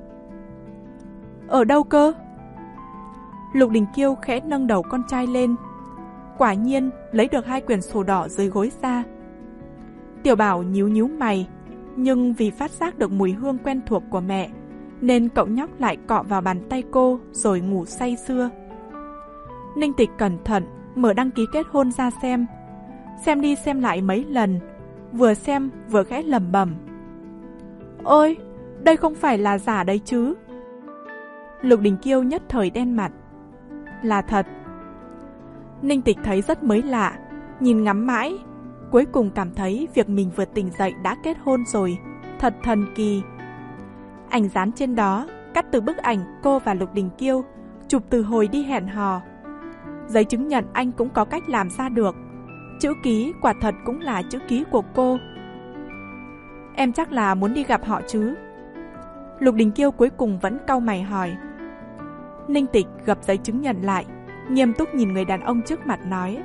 Ở đâu cơ? Lục Đình Kiêu khẽ nâng đầu con trai lên. Quả nhiên lấy được hai quyển sổ đỏ dưới gối ra. Tiểu Bảo nhíu nhíu mày, nhưng vì phát giác được mùi hương quen thuộc của mẹ, nên cậu nhóc lại cọ vào bàn tay cô rồi ngủ say sưa. Ninh Tịch cẩn thận mở đăng ký kết hôn ra xem. Xem đi xem lại mấy lần, vừa xem vừa khẽ lẩm bẩm. Ôi, đây không phải là giả đấy chứ? Lục Đình Kiêu nhất thời đen mặt. Là thật. Ninh Tịch thấy rất mới lạ, nhìn ngắm mãi, cuối cùng cảm thấy việc mình vừa tỉnh dậy đã kết hôn rồi, thật thần kỳ. Ảnh dán trên đó cắt từ bức ảnh cô và Lục Đình Kiêu chụp từ hồi đi hẹn hò. Giấy chứng nhận anh cũng có cách làm ra được. Chữ ký quả thật cũng là chữ ký của cô. Em chắc là muốn đi gặp họ chứ? Lục Đình Kiêu cuối cùng vẫn cau mày hỏi. Ninh Tịch gập giấy chứng nhận lại, nghiêm túc nhìn người đàn ông trước mặt nói.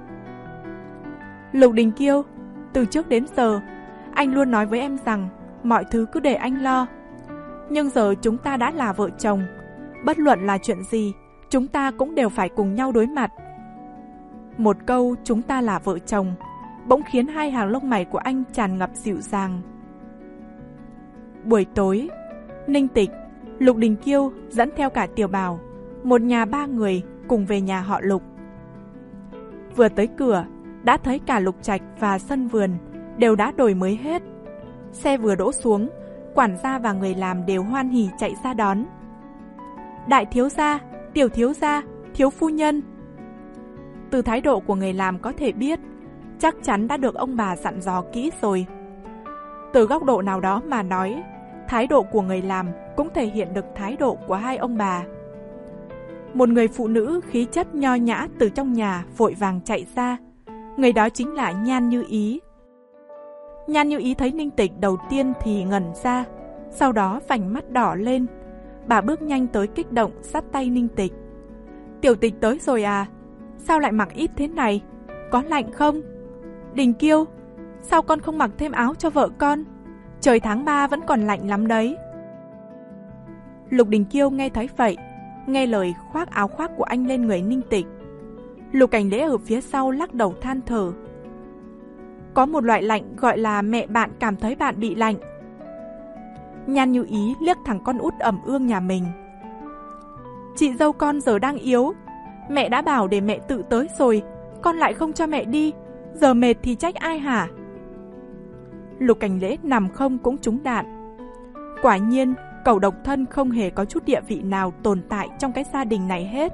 Lục Đình Kiêu, từ trước đến giờ, anh luôn nói với em rằng mọi thứ cứ để anh lo. Nhưng giờ chúng ta đã là vợ chồng, bất luận là chuyện gì, chúng ta cũng đều phải cùng nhau đối mặt. Một câu chúng ta là vợ chồng bỗng khiến hai hàng lông mày của anh tràn ngập dịu dàng. Buổi tối, Ninh Tịch, Lục Đình Kiêu dẫn theo cả Tiểu Bảo, một nhà ba người cùng về nhà họ Lục. Vừa tới cửa, đã thấy cả lục trạch và sân vườn đều đã đổi mới hết. Xe vừa đỗ xuống, quản gia và người làm đều hoan hỉ chạy ra đón. Đại thiếu gia, tiểu thiếu gia, thiếu phu nhân. Từ thái độ của người làm có thể biết, chắc chắn đã được ông bà dặn dò kỹ rồi. Từ góc độ nào đó mà nói, thái độ của người làm cũng thể hiện được thái độ của hai ông bà. Một người phụ nữ khí chất nho nhã từ trong nhà vội vàng chạy ra. Người đó chính là Nhan Như Ý. Nhan Như Ý thấy Ninh Tịch đầu tiên thì ngẩn ra, sau đó vành mắt đỏ lên. Bà bước nhanh tới kích động dắt tay Ninh Tịch. Tiểu Tịch tới rồi à? Sao lại mặc ít thế này? Có lạnh không? Đình Kiêu, sao con không mặc thêm áo cho vợ con? Trời tháng ba vẫn còn lạnh lắm đấy. Lục Đình Kiêu nghe thấy vậy, nghe lời khoác áo khoác của anh lên người Ninh Tịch. Lục Cảnh Lễ ở phía sau lắc đầu than thở. Có một loại lạnh gọi là mẹ bạn cảm thấy bạn bị lạnh. Nhan Như Ý liếc thằng con út ẩm ương nhà mình. Chị dâu con giờ đang yếu, mẹ đã bảo để mẹ tự tới rồi, con lại không cho mẹ đi, giờ mệt thì trách ai hả? Lục Cảnh Lễ nằm không cũng trúng đạn. Quả nhiên, cậu độc thân không hề có chút địa vị nào tồn tại trong cái gia đình này hết.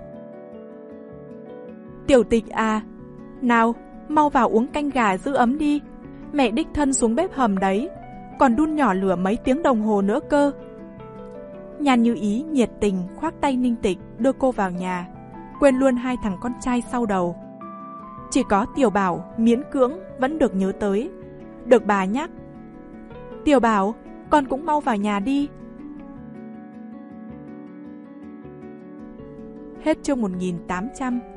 Tiểu Tịch à, nào, mau vào uống canh gà giữ ấm đi, mẹ đích thân xuống bếp hầm đấy, còn đun nhỏ lửa mấy tiếng đồng hồ nữa cơ. Nhan Như Ý nhiệt tình khoác tay Ninh Tịch đưa cô vào nhà, quên luôn hai thằng con trai sau đầu. Chỉ có Tiểu Bảo miễn cưỡng vẫn được nhớ tới, được bà nhắc. Tiểu Bảo, con cũng mau vào nhà đi. Hết chương một nghìn tám trăm.